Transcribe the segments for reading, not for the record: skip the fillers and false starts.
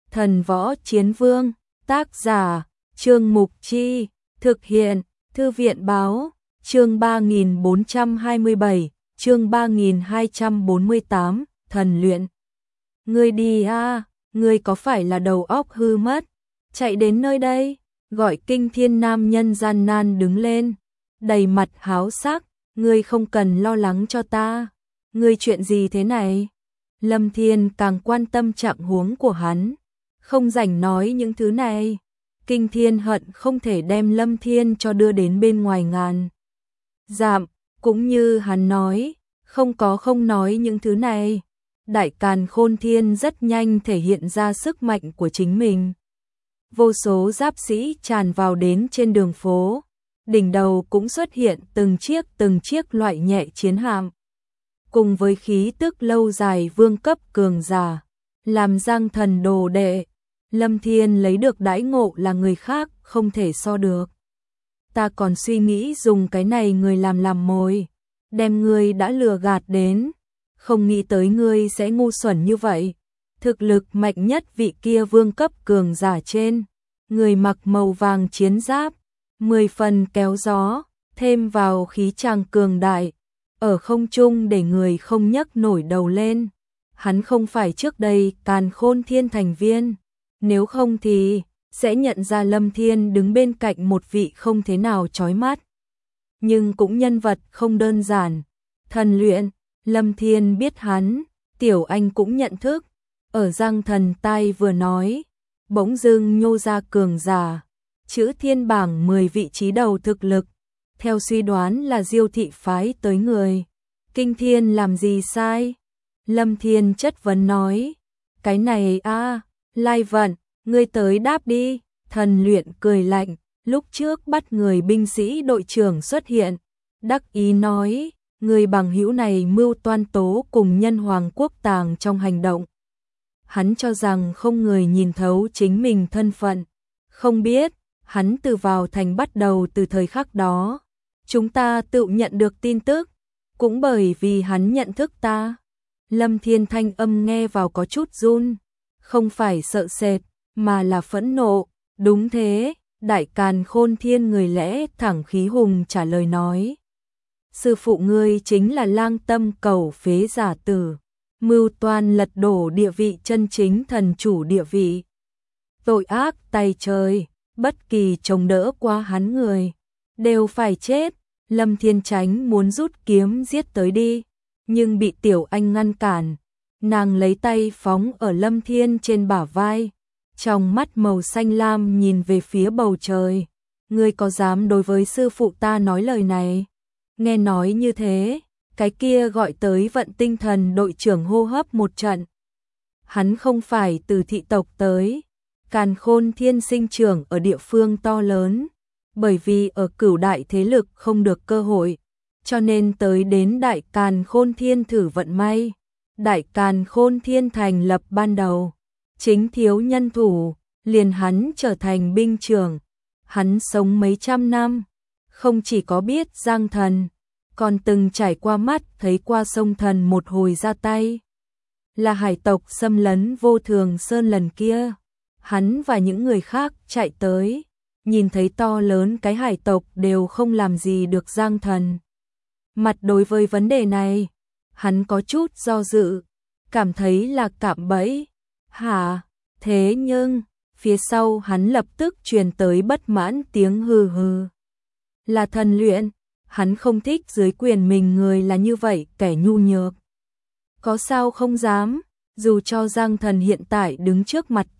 Thần Võ Chiến Vương, tác giả, Trương Mục Chi, thực hiện, Thư viện Báo, chương 3427, chương 3248, thần luyện. Ngươi đi a, ngươi có phải là đầu óc hư mất? Chạy đến nơi đây, gọi Kinh Thiên nam nhân gian nan đứng lên, đầy mặt háo sắc, ngươi không cần lo lắng cho ta. Ngươi chuyện gì thế này? Lâm Thiên càng quan tâm trạng huống của hắn, không rảnh nói những thứ này. Kinh Thiên hận không thể đem Lâm Thiên cho đưa đến bên ngoài ngàn dặm, cũng như hắn nói, không nói những thứ này. Đại Càn Khôn Thiên rất nhanh thể hiện ra sức mạnh của chính mình. Vô số giáp sĩ tràn vào đến trên đường phố, đỉnh đầu cũng xuất hiện từng chiếc loại nhẹ chiến hạm. Cùng với khí tức lâu dài vương cấp cường giả, làm Giang Thần đồ đệ, Lâm Thiên lấy được đãi ngộ là người khác không thể so được. Ta còn suy nghĩ dùng cái này người làm mồi, đem ngươi đã lừa gạt đến, không nghĩ tới ngươi sẽ ngu xuẩn như vậy. Thực lực mạnh nhất vị kia vương cấp cường giả trên, người mặc màu vàng chiến giáp, 10 phần kéo gió, thêm vào khí tràng cường đại, ở không trung để người không nhấc nổi đầu lên. Hắn không phải trước đây Càn Khôn Thiên thành viên, nếu không thì sẽ nhận ra Lâm Thiên đứng bên cạnh một vị không thế nào chói mắt, nhưng cũng nhân vật không đơn giản. Thần luyện, Lâm Thiên biết hắn, Tiểu Anh cũng nhận thức, ở Giang Thần tai vừa nói, bỗng dưng nhô ra cường giả, chữ thiên bảng 10 vị trí đầu thực lực, theo suy đoán là Diêu thị phái tới người. Kinh Thiên làm gì sai? Lâm Thiên chất vấn nói, cái này Lai Vận, ngươi tới đáp đi. Thần luyện cười lạnh, lúc trước bắt người binh sĩ đội trưởng xuất hiện, đắc ý nói, người bằng hữu này mưu toan tố cùng nhân hoàng quốc tàng trong hành động. Hắn cho rằng không người nhìn thấu chính mình thân phận, không biết, hắn từ vào thành bắt đầu từ thời khắc đó, chúng ta tự nhận được tin tức, cũng bởi vì hắn nhận thức ta. Lâm Thiên thanh âm nghe vào có chút run, không phải sợ sệt, mà là phẫn nộ. Đúng thế, Đại Càn Khôn Thiên người lẽ thẳng khí hùng trả lời nói. Sư phụ ngươi chính là Lang Tâm Cầu Phế giả tử, mưu toan lật đổ địa vị chân chính thần chủ địa vị. Tội ác tay trời, bất kỳ chống đỡ qua hắn người, đều phải chết. Lâm Thiên Chánh muốn rút kiếm giết tới đi, nhưng bị Tiểu Anh ngăn cản. Nàng lấy tay phóng ở Lâm Thiên trên bả vai, trong mắt màu xanh lam nhìn về phía bầu trời. Ngươi có dám đối với sư phụ ta nói lời này? Nghe nói như thế, cái kia gọi tới Vận Tinh Thần đội trưởng hô hấp một trận. Hắn không phải từ thị tộc tới, Càn Khôn Thiên sinh trưởng ở địa phương to lớn, bởi vì ở cửu đại thế lực không được cơ hội, cho nên tới đến Đại Càn Khôn Thiên thử vận may. Đại Càn Khôn Thiên thành lập ban đầu, chính thiếu nhân thủ, liền hắn trở thành binh trưởng. Hắn sống mấy trăm năm, không chỉ có biết Giang Thần, còn từng trải qua mắt thấy qua sông Thần một hồi ra tay. Là hải tộc xâm lấn Vô Thường Sơn lần kia, hắn và những người khác chạy tới, nhìn thấy to lớn cái hải tộc đều không làm gì được Giang Thần. Mặt đối với vấn đề này, hắn có chút do dự, cảm thấy là cạm bẫy. Hả? Thế nhưng, phía sau hắn lập tức truyền tới bất mãn tiếng hừ hừ. Là thần luyện, hắn không thích dưới quyền mình người là như vậy, kẻ nhu nhược. Có sao không dám, dù cho Giang Thần hiện tại đứng trước mặt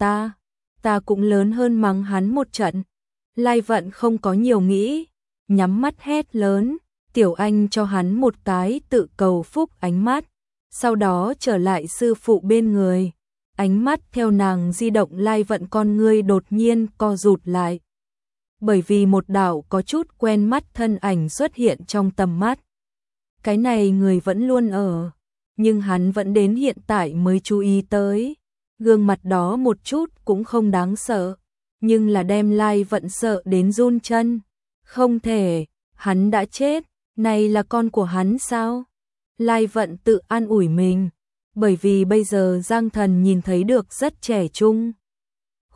ta cũng lớn hơn mắng hắn một trận. Lai Vận không có nhiều nghĩ, nhắm mắt hét lớn. Tiểu Anh cho hắn một cái tự cầu phúc ánh mắt, sau đó trở lại sư phụ bên người. Ánh mắt theo nàng di động, Lai Vận con ngươi đột nhiên co rụt lại, bởi vì một đạo có chút quen mắt thân ảnh xuất hiện trong tầm mắt. Cái này người vẫn luôn ở, nhưng hắn vẫn đến hiện tại mới chú ý tới. Gương mặt đó một chút cũng không đáng sợ, nhưng là đem Lai Vận sợ đến run chân. Không thể, hắn đã chết, này là con của hắn sao? Lai Vận tự an ủi mình, bởi vì bây giờ Giang Thần nhìn thấy được rất trẻ trung,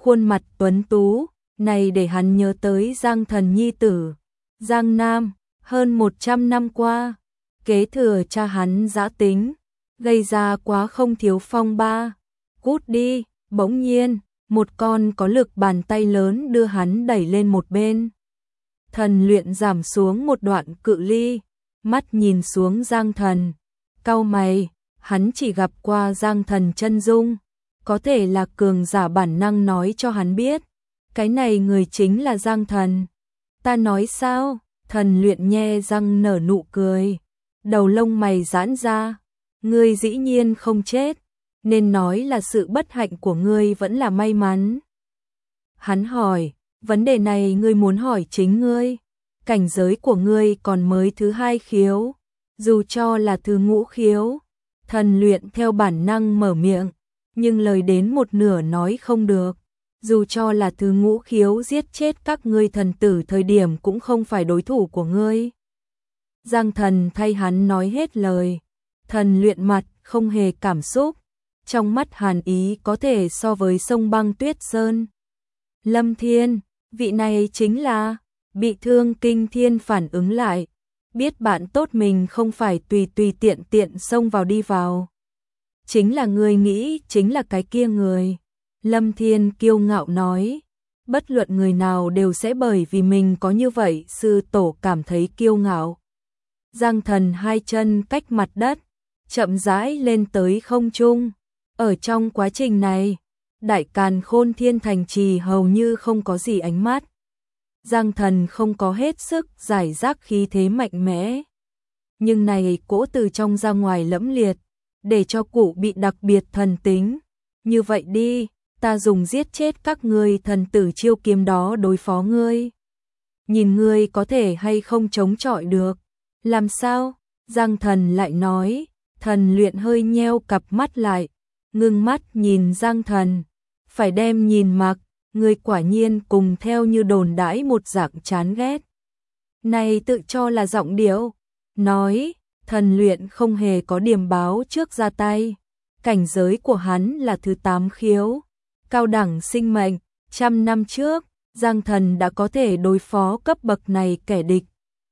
khuôn mặt tuấn tú, này để hắn nhớ tới Giang Thần nhi tử. Giang Nam, hơn 100 năm qua, kế thừa cha hắn dã tính, gây ra quá không thiếu phong ba. Cút đi, bỗng nhiên, một con có lực bàn tay lớn đưa hắn đẩy lên một bên. Thần Luyện giảm xuống một đoạn cự ly, mắt nhìn xuống Giang Thần, cau mày, hắn chỉ gặp qua Giang Thần chân dung, có thể là cường giả bản năng nói cho hắn biết, cái này người chính là Giang Thần. Ta nói sao? Thần Luyện nhe răng nở nụ cười, đầu lông mày giãn ra, ngươi dĩ nhiên không chết, nên nói là sự bất hạnh của ngươi vẫn là may mắn. Hắn hỏi, vấn đề này ngươi muốn hỏi chính ngươi, cảnh giới của ngươi còn mới thứ 2 khiếu, dù cho là thứ ngũ khiếu. Thần Luyện theo bản năng mở miệng, nhưng lời đến một nửa nói không được, dù cho là thứ ngũ khiếu giết chết các ngươi thần tử thời điểm cũng không phải đối thủ của ngươi. Giang Thần thay hắn nói hết lời, Thần Luyện mặt không hề cảm xúc, trong mắt hàn ý có thể so với sông băng tuyết sơn. Lâm Thiên, vị này chính là, bị thương Kinh Thiên phản ứng lại, biết bạn tốt mình không phải tùy tiện tiện xông vào đi vào. Chính là người nghĩ, chính là cái kia người. Lâm Thiên kiêu ngạo nói, bất luận người nào đều sẽ bởi vì mình có như vậy sư tổ cảm thấy kiêu ngạo. Giang Thần 2 chân cách mặt đất, chậm rãi lên tới không trung. Ở trong quá trình này, Đại Càn Khôn Thiên thành trì hầu như không có gì ánh mắt. Giang Thần không có hết sức giải rác khí thế mạnh mẽ. Nhưng này cỗ từ trong ra ngoài lẫm liệt, để cho cụ bị đặc biệt thần tính. Như vậy đi, ta dùng giết chết các ngươi thần tử chiêu kiếm đó đối phó ngươi. Nhìn ngươi có thể hay không chống chọi được. Làm sao? Giang Thần lại nói. Thần Luyện hơi nheo cặp mắt lại, ngưng mắt nhìn Giang Thần. Phải đem nhìn mặc, ngươi quả nhiên cùng theo như đồn đãi một dạng chán ghét. Này tự cho là giọng điệu. Nói, Thần Luyện không hề có điểm báo trước ra tay. Cảnh giới của hắn là thứ 8 khiếu, cao đẳng sinh mệnh. 100 năm trước, Giang Thần đã có thể đối phó cấp bậc này kẻ địch.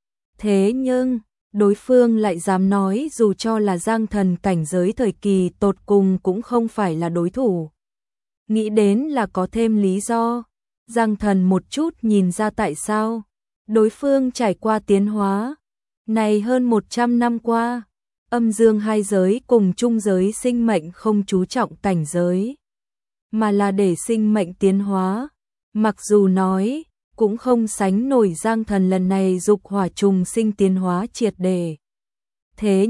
Thế nhưng, đối phương lại dám nói dù cho là Giang Thần cảnh giới thời kỳ tột cùng cũng không phải là đối thủ. Nghĩ đến là có thêm lý do. Giang Thần một chút nhìn ra tại sao. Đối phương trải qua tiến hóa. Này hơn 100 năm qua, âm dương hai giới cùng chung giới sinh mệnh không chú trọng cảnh giới, mà là để sinh mệnh tiến hóa. Mặc dù nói, cũng không sánh nổi Giang Thần lần này dục hỏa trùng sinh tiến hóa triệt để. Thế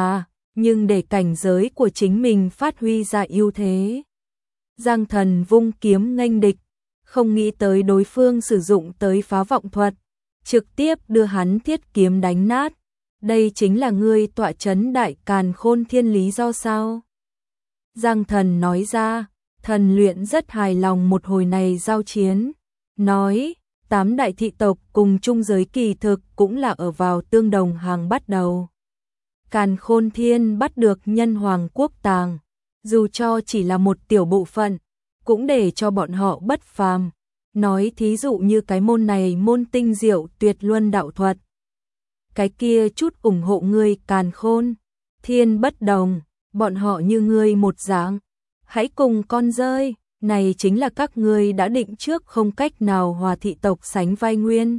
nhưng để cảnh giới của chính mình phát huy ra ưu thế. Giang Thần vung kiếm nghênh địch, không nghĩ tới đối phương sử dụng tới phá vọng thuật, trực tiếp đưa hắn thiết kiếm đánh nát. Đây chính là ngươi tọa trấn Đại Càn Khôn Thiên lý do sao? Giang Thần nói ra. Thần Luyện rất hài lòng một hồi này giao chiến, nói, 8 đại thị tộc cùng chung giới kỳ thực cũng là ở vào tương đồng hàng bắt đầu. Càn Khôn Thiên bắt được Nhân Hoàng Quốc tàng, dù cho chỉ là một tiểu bộ phận, cũng để cho bọn họ bất phàm. Nói thí dụ như cái môn này môn tinh diệu tuyệt luân đạo thuật. Cái kia chút ủng hộ ngươi Càn Khôn Thiên bất đồng, bọn họ như ngươi một dạng. Hãy cùng con rơi, này chính là các ngươi đã định trước không cách nào hòa thị tộc sánh vai nguyên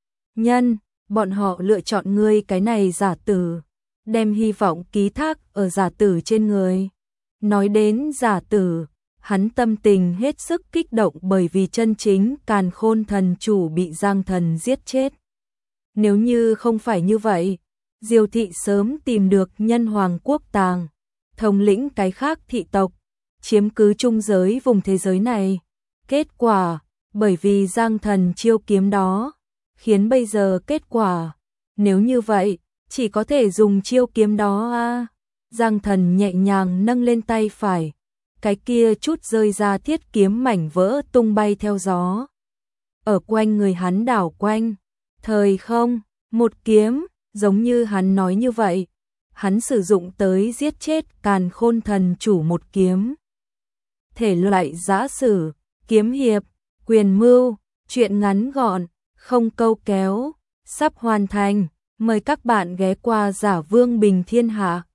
nhân, bọn họ lựa chọn ngươi cái này giả tử, đem hy vọng ký thác ở giả tử trên người. Nói đến giả tử, hắn tâm tình hết sức kích động bởi vì chân chính Càn Khôn thần chủ bị Giang Thần giết chết. Nếu như không phải như vậy, Diêu thị sớm tìm được Nhân Hoàng Quốc tàng, thống lĩnh cái khác thị tộc, chiếm cứ chung giới vùng thế giới này. Kết quả, bởi vì Giang Thần chiêu kiếm đó, khiến bây giờ kết quả, nếu như vậy, chỉ có thể dùng chiêu kiếm đó a. Giang Thần nhẹ nhàng nâng lên tay phải, cái kia chút rơi ra thiết kiếm mảnh vỡ tung bay theo gió. Ở quanh người hắn đảo quanh, thời không, một kiếm, giống như hắn nói như vậy, hắn sử dụng tới giết chết Càn Khôn thần chủ một kiếm. Thể loại giã sử, kiếm hiệp, quyền mưu, truyện ngắn gọn, không câu kéo, sắp hoàn thành. Mời các bạn ghé qua Giả Vương Bình Thiên Hạ.